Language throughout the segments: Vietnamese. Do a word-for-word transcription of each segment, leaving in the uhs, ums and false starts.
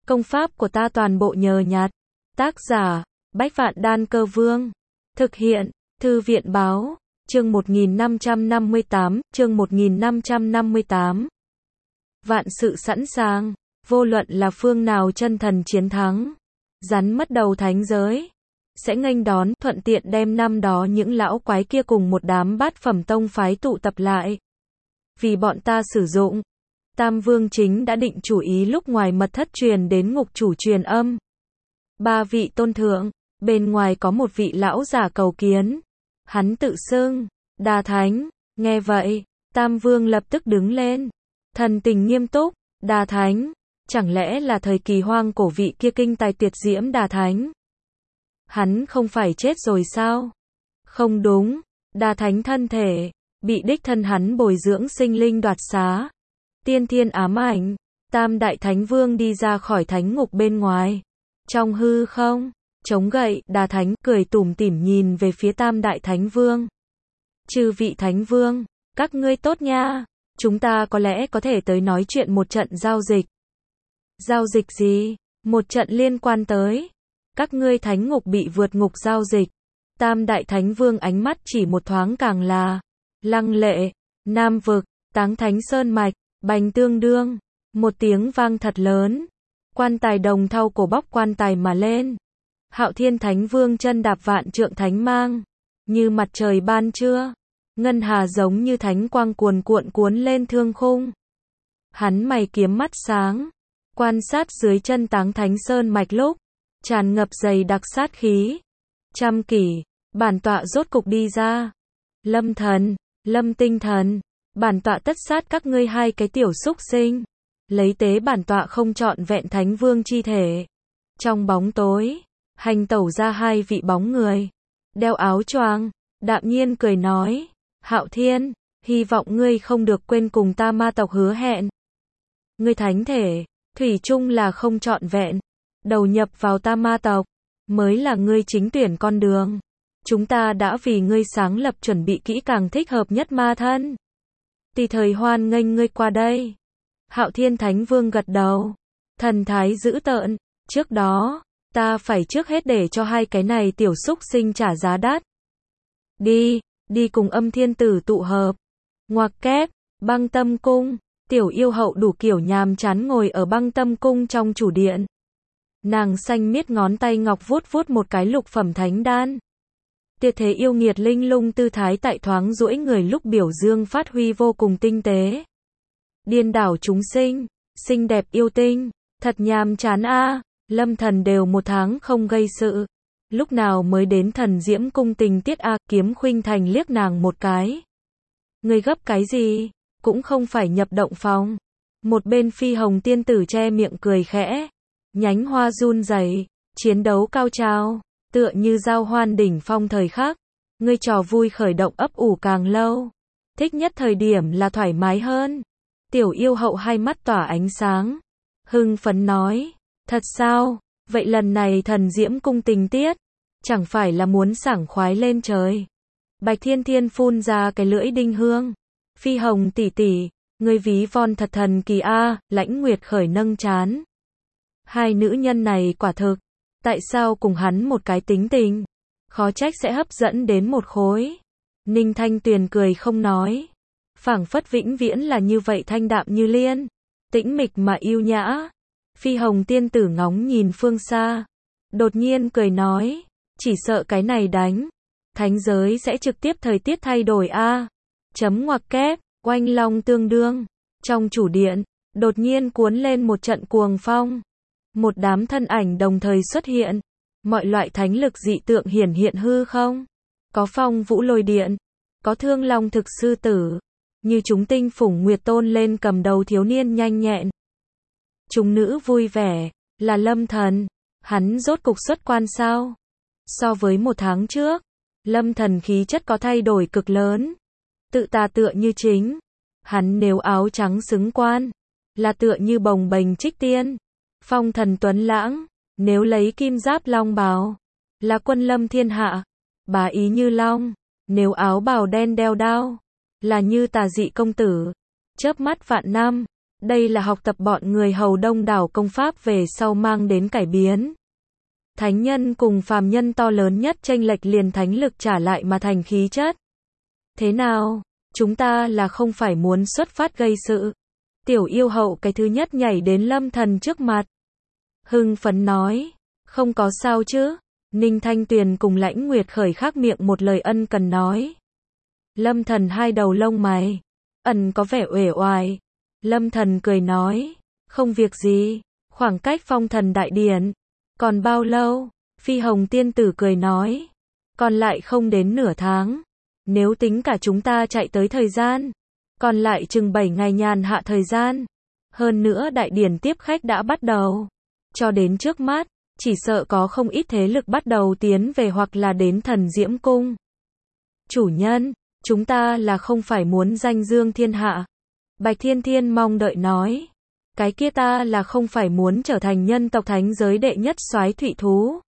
Công pháp của ta toàn bộ nhờ nhặt. Tác giả, Bách Vạn Đan Cơ Vương. Thực hiện, Thư viện Báo. Chương một nghìn năm trăm năm mươi tám, chương một nghìn năm trăm năm mươi tám. Vạn sự sẵn sàng, vô luận là phương nào chân thần chiến thắng, rắn mất đầu thánh giới, sẽ nghênh đón, thuận tiện đem năm đó những lão quái kia cùng một đám bát phẩm tông phái tụ tập lại. Vì bọn ta sử dụng, Tam Vương chính đã định chủ ý lúc ngoài mật thất truyền đến ngục chủ truyền âm. Ba vị tôn thượng, bên ngoài có một vị lão giả cầu kiến. Hắn tự xưng, Đà Thánh. Nghe vậy, Tam Vương lập tức đứng lên. Thần tình nghiêm túc, Đà Thánh, chẳng lẽ là thời kỳ hoang cổ vị kia kinh tài tuyệt diễm Đà Thánh? Hắn không phải chết rồi sao? Không đúng, Đà Thánh thân thể, bị đích thân hắn bồi dưỡng sinh linh đoạt xá. Tiên thiên ám ảnh, Tam Đại Thánh Vương đi ra khỏi thánh ngục bên ngoài. Trong hư không, chống gậy, Đà Thánh cười tủm tỉm nhìn về phía Tam Đại Thánh Vương. Chư vị Thánh Vương, các ngươi tốt nha, chúng ta có lẽ có thể tới nói chuyện một trận giao dịch. Giao dịch gì? Một trận liên quan tới các ngươi thánh ngục bị vượt ngục giao dịch. Tam Đại Thánh Vương ánh mắt chỉ một thoáng càng là lăng lệ. Nam vực, Táng Thánh Sơn mạch, bành tương đương, một tiếng vang thật lớn. Quan tài đồng thau cổ bóc quan tài mà lên. Hạo Thiên Thánh Vương chân đạp vạn trượng thánh mang, như mặt trời ban trưa, ngân hà giống như thánh quang cuồn cuộn cuốn lên thương khung. Hắn mày kiếm mắt sáng, quan sát dưới chân Táng Thánh Sơn mạch lúc tràn ngập dày đặc sát khí. Trăm kỷ, bản tọa rốt cục đi ra. Lâm Thần, Lâm Tinh Thần, bản tọa tất sát các ngươi hai cái tiểu súc sinh, lấy tế bản tọa không trọn vẹn Thánh Vương chi thể. Trong bóng tối, hành tẩu ra hai vị bóng người, đeo áo choàng, đạm nhiên cười nói, Hạo Thiên, hy vọng ngươi không được quên cùng ta ma tộc hứa hẹn. Ngươi thánh thể, thủy chung là không trọn vẹn, đầu nhập vào ta ma tộc, mới là ngươi chính tuyển con đường. Chúng ta đã vì ngươi sáng lập chuẩn bị kỹ càng thích hợp nhất ma thân. Tùy thời hoan nghênh ngươi qua đây. Hạo Thiên Thánh Vương gật đầu, thần thái dữ tợn, trước đó, ta phải trước hết để cho hai cái này tiểu súc sinh trả giá đắt. Đi, đi cùng Âm Thiên Tử tụ hợp. Ngoặc kép, Băng Tâm Cung, tiểu yêu hậu đủ kiểu nhàm chán ngồi ở Băng Tâm Cung trong chủ điện. Nàng xanh miết ngón tay ngọc vuốt vuốt một cái lục phẩm thánh đan. Tuyệt thế yêu nghiệt linh lung tư thái tại thoáng duỗi người lúc biểu dương phát huy vô cùng tinh tế. Điên đảo chúng sinh, xinh đẹp yêu tinh, thật nhàm chán a. Lâm Thần đều một tháng không gây sự, lúc nào mới đến Thần Diễm cung tình tiết a. Kiếm Khuynh Thành liếc nàng một cái. Ngươi gấp cái gì, cũng không phải nhập động phòng. Một bên Phi Hồng tiên tử che miệng cười khẽ, nhánh hoa run rẩy, chiến đấu cao trào, tựa như giao hoan đỉnh phong thời khắc. Ngươi trò vui khởi động ấp ủ càng lâu, thích nhất thời điểm là thoải mái hơn. Tiểu yêu hậu hai mắt tỏa ánh sáng, hưng phấn nói, thật sao, vậy lần này Thần Diễm cung tình tiết, chẳng phải là muốn sảng khoái lên trời. Bạch Thiên Thiên phun ra cái lưỡi đinh hương. Phi Hồng tỷ tỷ, ngươi ví von thật thần kỳ a. Lãnh Nguyệt khởi nâng trán. Hai nữ nhân này quả thực, tại sao cùng hắn một cái tính tình, khó trách sẽ hấp dẫn đến một khối. Ninh Thanh Tuyền cười không nói, phảng phất vĩnh viễn là như vậy thanh đạm như liên, tĩnh mịch mà yêu nhã. Phi Hồng tiên tử ngóng nhìn phương xa, đột nhiên cười nói, chỉ sợ cái này đánh, thánh giới sẽ trực tiếp thời tiết thay đổi a. Chấm ngoặc kép, oanh long tương đương, trong chủ điện, đột nhiên cuốn lên một trận cuồng phong. Một đám thân ảnh đồng thời xuất hiện, mọi loại thánh lực dị tượng hiển hiện hư không. Có phong vũ lôi điện, có thương long thực sư tử, như chúng tinh phủng nguyệt tôn lên cầm đầu thiếu niên nhanh nhẹn. Chúng nữ vui vẻ, là Lâm Thần, hắn rốt cục xuất quan sao? So với một tháng trước, Lâm Thần khí chất có thay đổi cực lớn, tự ta tựa như chính. Hắn nếu áo trắng xứng quan, là tựa như bồng bềnh trích tiên. Phong thần tuấn lãng, nếu lấy kim giáp long bào, là quân lâm thiên hạ. Bá ý như long, nếu áo bào đen đeo đao, là như tà dị công tử. Chớp mắt vạn năm, Đây là học tập bọn người hầu đông đảo công pháp về sau mang đến cải biến. Thánh nhân cùng phàm nhân to lớn nhất chênh lệch liền thánh lực trả lại mà thành khí chất. Thế nào? Chúng ta là không phải muốn xuất phát gây sự. Tiểu yêu hậu cái thứ nhất nhảy đến Lâm Thần trước mặt. Hưng phấn nói. Không có sao chứ. Ninh Thanh Tuyền cùng Lãnh Nguyệt khởi khắc miệng một lời ân cần nói. Lâm Thần hai đầu lông mày. Ẩn có vẻ uể oải. Lâm Thần cười nói. Không việc gì. Khoảng cách phong thần đại điển. Còn bao lâu? Phi Hồng tiên tử cười nói. Còn lại không đến nửa tháng. Nếu tính cả chúng ta chạy tới thời gian. Còn lại chừng bảy ngày nhàn hạ thời gian. Hơn nữa đại điển tiếp khách đã bắt đầu. Cho đến trước mắt, chỉ sợ có không ít thế lực bắt đầu tiến về hoặc là đến Thần Diễm Cung. Chủ nhân, chúng ta là không phải muốn danh dương thiên hạ. Bạch Thiên Thiên mong đợi nói. Cái kia ta là không phải muốn trở thành nhân tộc thánh giới đệ nhất soái thủy thú.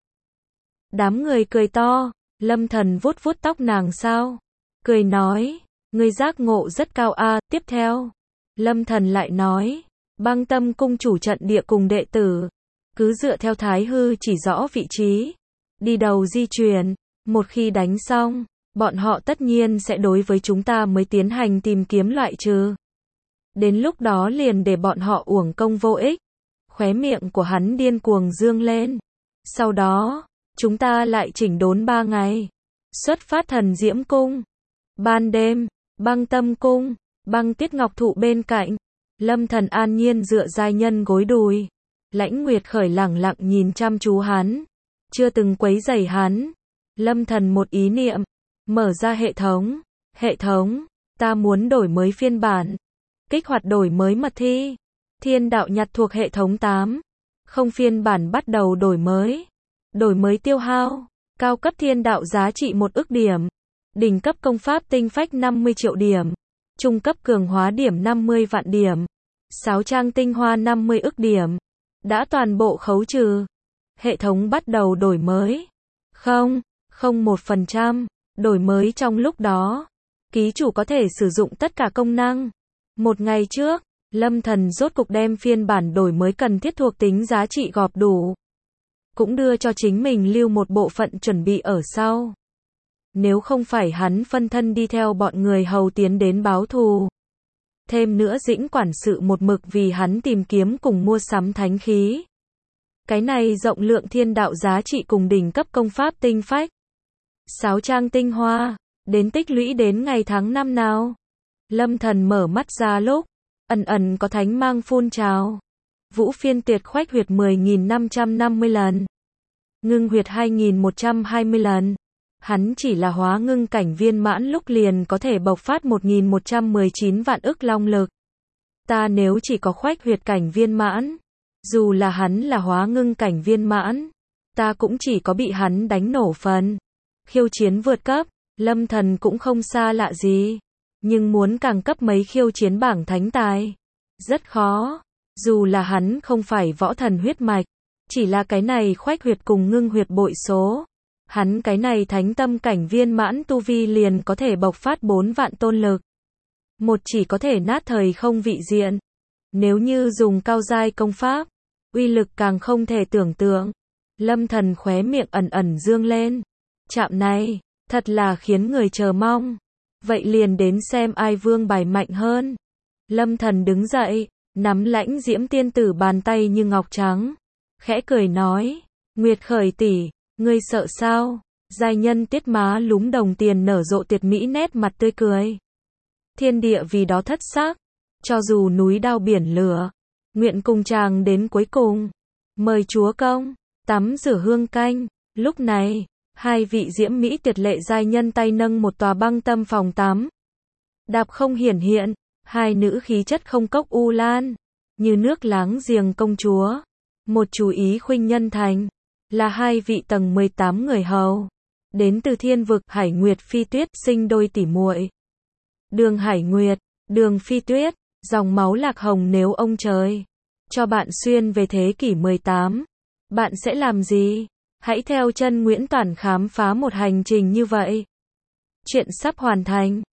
Đám người cười to, Lâm Thần vuốt vuốt tóc nàng sao. Cười nói, ngươi giác ngộ rất cao a. À. Tiếp theo, Lâm Thần lại nói, Băng Tâm cung chủ trận địa cùng đệ tử, cứ dựa theo Thái Hư chỉ rõ vị trí, đi đầu di chuyển, một khi đánh xong, bọn họ tất nhiên sẽ đối với chúng ta mới tiến hành tìm kiếm loại trừ. Đến lúc đó liền để bọn họ uổng công vô ích. Khóe miệng của hắn điên cuồng dương lên. Sau đó, chúng ta lại chỉnh đốn ba ngày. Xuất phát Thần Diễm Cung. Ban đêm, Băng Tâm cung, Băng Tiết Ngọc thụ bên cạnh. Lâm Thần an nhiên dựa giai nhân gối đùi. Lãnh Nguyệt khởi lẳng lặng nhìn chăm chú hắn. Chưa từng quấy rầy hắn. Lâm Thần một ý niệm. Mở ra hệ thống. Hệ thống, ta muốn đổi mới phiên bản. Kích hoạt đổi mới mật thi. Thiên đạo nhặt thuộc hệ thống tám. Không phiên bản bắt đầu đổi mới. Đổi mới tiêu hao. Cao cấp thiên đạo giá trị một ức điểm. Đỉnh cấp công pháp tinh phách năm mươi triệu điểm. Trung cấp cường hóa điểm năm mươi vạn điểm. Sáo trang tinh hoa năm mươi ức điểm. Đã toàn bộ khấu trừ. Hệ thống bắt đầu đổi mới. Không, không một phần trăm. Đổi mới trong lúc đó. Ký chủ có thể sử dụng tất cả công năng. Một ngày trước, Lâm Thần rốt cục đem phiên bản đổi mới cần thiết thuộc tính giá trị gộp đủ. Cũng đưa cho chính mình lưu một bộ phận chuẩn bị ở sau. Nếu không phải hắn phân thân đi theo bọn người hầu tiến đến báo thù. Thêm nữa Dĩnh quản sự một mực vì hắn tìm kiếm cùng mua sắm thánh khí. Cái này rộng lượng thiên đạo giá trị cùng đỉnh cấp công pháp tinh phách. Sáo trang tinh hoa, đến tích lũy đến ngày tháng năm nào. Lâm Thần mở mắt ra lúc, ẩn ẩn có thánh mang phun trào. Vũ phiên tiệt khoách huyệt mười nghìn năm trăm năm mươi lần. Ngưng huyệt hai nghìn một trăm hai mươi lần. Hắn chỉ là hóa ngưng cảnh viên mãn lúc liền có thể bộc phát một nghìn một trăm mười chín vạn ức long lực. Ta nếu chỉ có khoách huyệt cảnh viên mãn, dù là hắn là hóa ngưng cảnh viên mãn, ta cũng chỉ có bị hắn đánh nổ phần. Khiêu chiến vượt cấp, Lâm Thần cũng không xa lạ gì. Nhưng muốn càng cấp mấy khiêu chiến bảng thánh tài, rất khó. Dù là hắn không phải võ thần huyết mạch, chỉ là cái này khoách huyệt cùng ngưng huyệt bội số. Hắn cái này thánh tâm cảnh viên mãn tu vi liền có thể bộc phát bốn vạn tôn lực. Một chỉ có thể nát thời không vị diện. Nếu như dùng cao giai công pháp, uy lực càng không thể tưởng tượng. Lâm Thần khóe miệng ẩn ẩn dương lên. Chạm này, thật là khiến người chờ mong. Vậy liền đến xem ai vương bài mạnh hơn. Lâm Thần đứng dậy, nắm Lãnh Diễm tiên tử bàn tay như ngọc trắng. Khẽ cười nói, Nguyệt khởi tỷ, ngươi sợ sao? Giai nhân Tiết má lúm đồng tiền nở rộ tuyệt mỹ nét mặt tươi cười. Thiên địa vì đó thất sắc. Cho dù núi đao biển lửa, nguyện cùng chàng đến cuối cùng. Mời chúa công, tắm rửa hương canh. Lúc này, hai vị diễm mỹ tuyệt lệ giai nhân tay nâng một tòa băng tâm phòng tắm. Đạp không hiển hiện, hai nữ khí chất không cốc u lan, như nước láng giềng công chúa. Một chú ý khuynh nhân thành, là hai vị tầng mười tám người hầu. Đến từ thiên vực Hải Nguyệt Phi Tuyết sinh đôi tỉ muội. Đường Hải Nguyệt, Đường Phi Tuyết, dòng máu lạc hồng nếu ông trời cho bạn xuyên về thế kỷ mười tám, bạn sẽ làm gì? Hãy theo chân Nguyễn Toản khám phá một hành trình như vậy. Chuyện sắp hoàn thành.